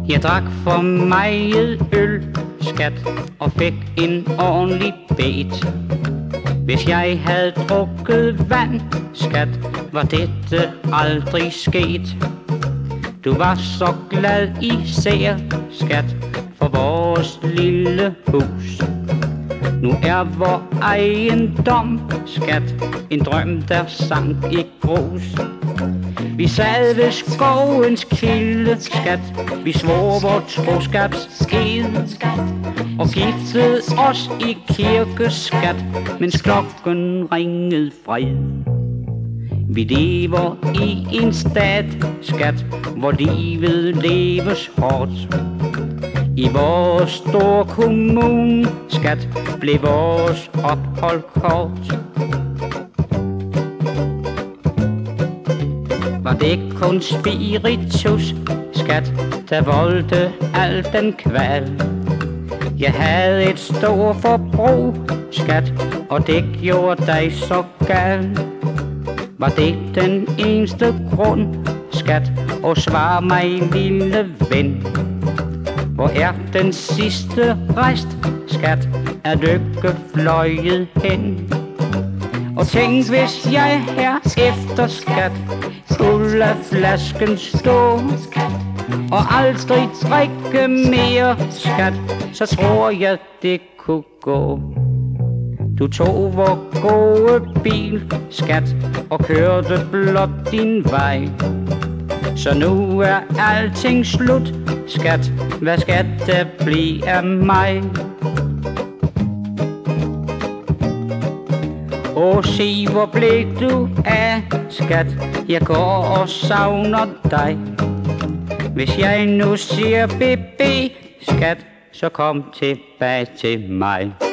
Jeg drak for meget øl, skat, og fik en ordentlig bæt. Hvis jeg havde drukket vand, skat, var dette aldrig sket. Du var så glad især, skat, for vores lille hus. Nu er vor ejendom, skat, en drøm der sank i grus. Vi sad ved skovens kilde, skat, vi svor vor troskabsed, og giftede os i kirkeskat, mens klokken ringede fred. Vi lever i en stat, skat, hvor livet leves hårdt. I vores store kommune, skat, blev vores ophold kort. Var det kun spiritus, skat, der voldte al den kval? Jeg havde et stort forbrug, skat, og det gjorde dig så gal. Var det den eneste grund, skat, og svar mig, lille ven? Hvor er den sidste rest, skat, er lykke fløjet hen? Og tænk, hvis jeg her efter, skat, kunne lade flasken stå og aldrig drikke mere, skat, så tror jeg, det kunne gå. Du tog vor gode bil, skat, og kørte blot din vej. Så nu er alting slut, skat, hvad skal der blive af mig? Åh, sig, hvor blev du af, skat, jeg går og savner dig. Hvis jeg nu siger BB, skat, så kom tilbage til mig.